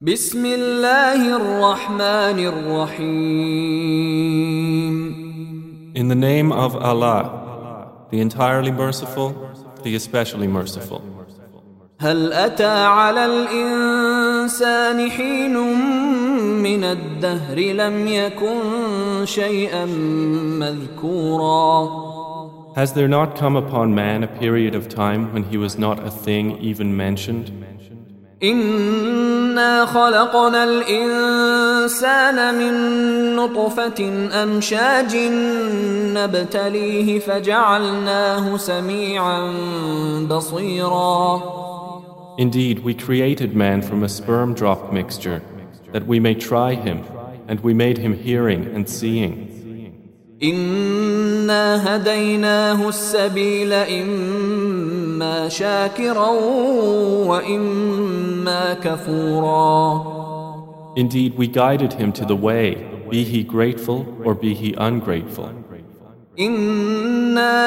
بسم الله الرحمن الرحيم. In the name of Allah, the entirely merciful, the especially merciful. هل أتى على الإنسان حين من الدهر لم يكن شيئا مذكورا. Has there not come upon man a period of time when he was not a thing even mentioned? إنا خلقنا الإنسان من نطفة أمشاج نبتليه فجعلناه سميعا بصيرا. Indeed, we created man from a sperm drop mixture, that we may try him, and we made him hearing and seeing. إنا هديناه السبيل إما شاكرا وإما كفورا. Indeed, we guided him to the way, be he grateful or be he ungrateful. إنا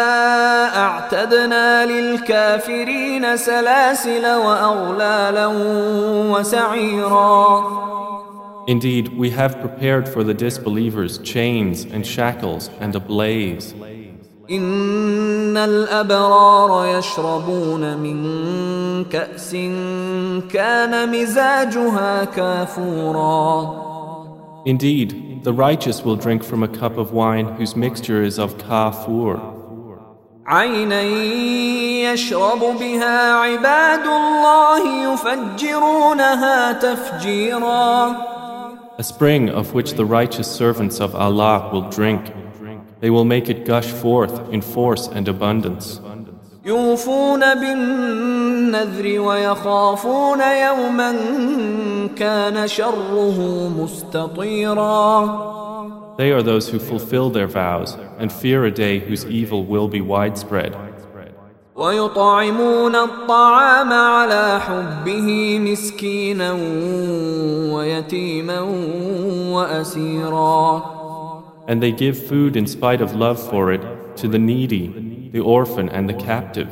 أعتدنا للكافرين سلاسل وأغلالا وسعيرا. Indeed, we have prepared for the disbelievers chains and shackles and a blaze. إن الأبرار يشربون من كأس كان مزاجها كافورا. Indeed, the righteous will drink from a cup of wine whose mixture is of kafur. عينا يشرب بها عباد الله يفجرونها تفجيرا. A spring of which the righteous servants of Allah will drink. They will make it gush forth in force and abundance. يوفون بالنذر ويخافون يوما كان شره مستطيرا. They are those who fulfill their vows and fear a day whose evil will be widespread. ويطعمون الطعام على حبه مسكينا ويتيما وأسيرا. And they give food in spite of love for it to the needy, the orphan and the captive.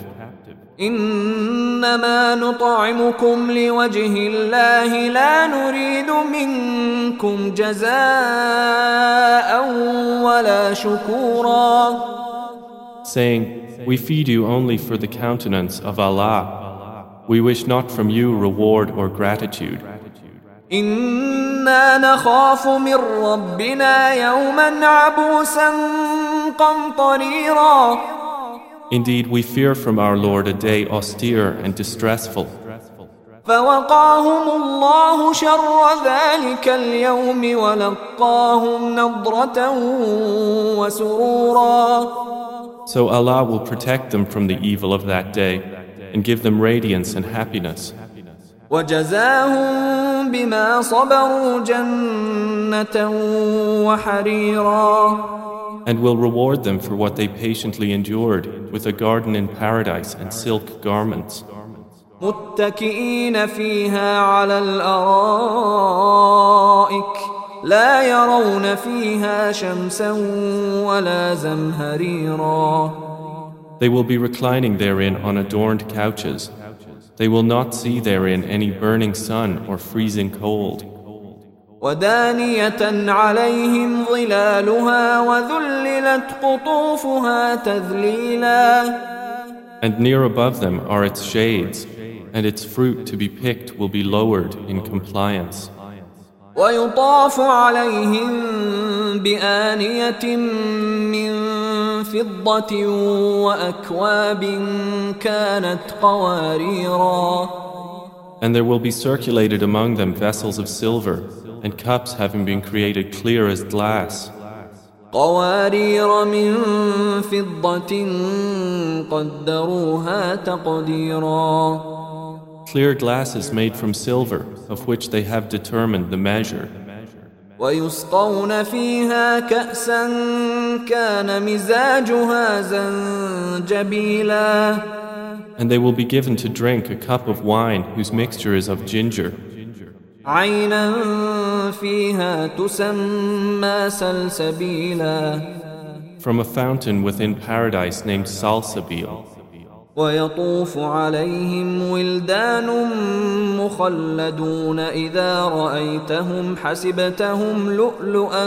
إنما نطعمكم لوجه الله لا نريد منكم جزاء ولا شكورا. Saying, we feed you only for the countenance of Allah. We wish not from you reward or gratitude. إنا نخاف من ربنا يوما عبوسا قمطريرا. Indeed, we fear from our Lord a day austere and distressful. فوقاهم الله شر ذلك اليوم ولقاهم نضرة وسرورا. So Allah will protect them from the evil of that day and give them radiance and happiness. وجزاهم بما صبروا جنة وحريرا. And will reward them for what they patiently endured with a garden in paradise and silk garments. متكئين فيها على الأرائك لا يرون فيها شمسا ولا زمهريرا. They will be reclining therein on adorned couches. They will not see therein any burning sun or freezing cold. ودانية عليهم ظلالها وذللت قطوفها تذليلا. And near above them are its shades, and its fruit to be picked will be lowered in compliance. ويطاف عليهم بآنية من فضة وأكواب كانت قواريرا. And there will be circulated among them vessels of silver and cups having been created clear as glass. قوارير من فضة قدروها تقديرا. Clear glasses made from silver, of which they have determined the measure. ويسقون فيها كأسا كان مزاجها زنجبيلا. And they will be given to drink a cup of wine whose mixture is of ginger. عينا فيها تسمى سلسبيلا. From a fountain within paradise named Salsabil. ويطوف عليهم ولدان مخلدون إذا رأيتهم حسبتهم لؤلؤا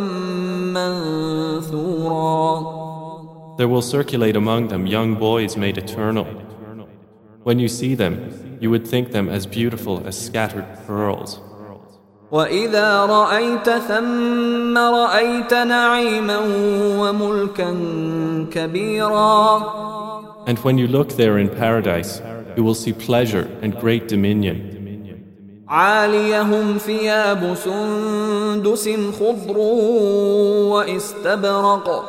منثورا. There will circulate among them young boys made eternal. When you see them, you would think them as beautiful as scattered pearls. وإذا رأيت ثم رأيت نعيما وملكا كبيرا. And when you look there in paradise, you will see pleasure and great dominion. عاليهم ثياب سندس خضر واستبرق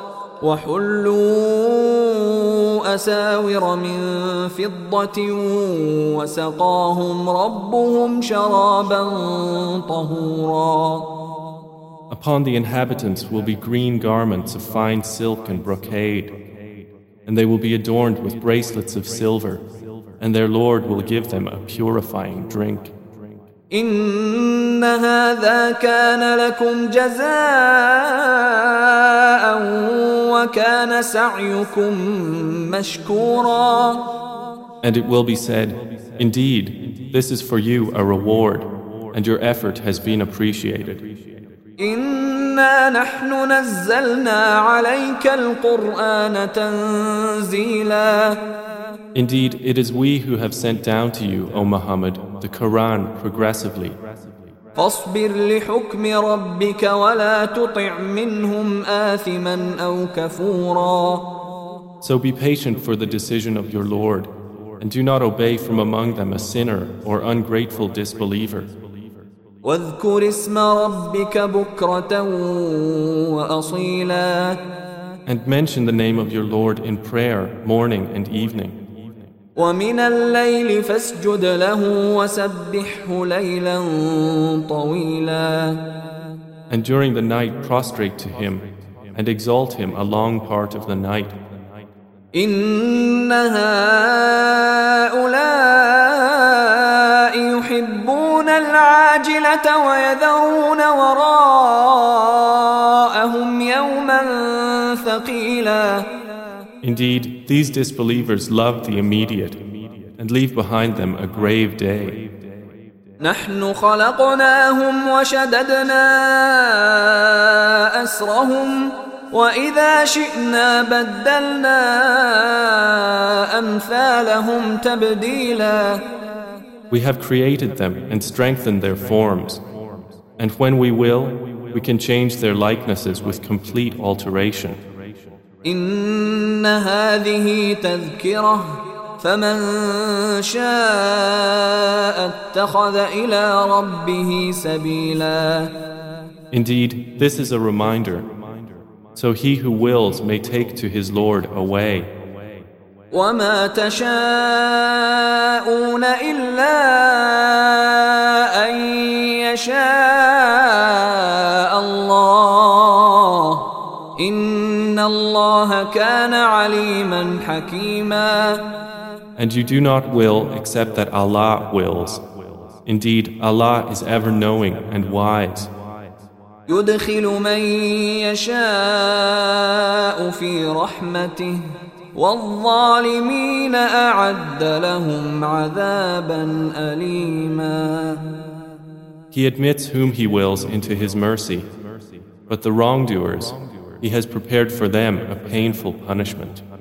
وحلوا أساور من فضة وسقاهم ربهم شرابا طهورا. Upon the inhabitants will be green garments of fine silk and brocade, and they will be adorned with bracelets of silver, and their Lord will give them a purifying drink. إن هذا كان لكم جزاء وكان سعيكم مشكورا. And it will be said, indeed, this is for you a reward, and your effort has been appreciated. إنا نحن نزلنا عليك القرآن تنزيلا. Indeed, it is we who have sent down to you, O Muhammad, the Quran progressively. فاصبر لحكم ربك ولا تطع منهم آثما أو كفورا. So be patient for the decision of your Lord, and do not obey from among them a sinner or ungrateful disbeliever. واذكر اسم ربك بكرة وأصيلا. And mention the name of your Lord in prayer, morning and evening. ومن الليل فاسجد له وسبحه ليلا طويلا. And during the night prostrate to him and exalt him a long part of the night. إن هؤلاء يحبون العاجلة ويذرون وراءهم يوما ثقيلا. Indeed, these disbelievers love the immediate and leave behind them a grave day. نحن خلقناهم وشددنا أسرهم وإذا شئنا بدلنا أمثالهم تبديلا. We have created them and strengthened their forms, and when we will, we can change their likenesses with complete alteration. إن هذه تذكرة فمن شاء اتخذ إلى ربه سبيلا. Indeed, this is a reminder, so he who wills may take to his Lord a way. وما تشاءون إلا أن يشاء الله إن الله كان عليما حكيما. And you do not will except that Allah wills. Indeed, Allah is ever knowing and wise. يدخل من يشاء في رحمته والظالمين أعد لهم عذابا أليما. He admits whom He wills into His mercy, but the wrongdoers, He has prepared for them a painful punishment.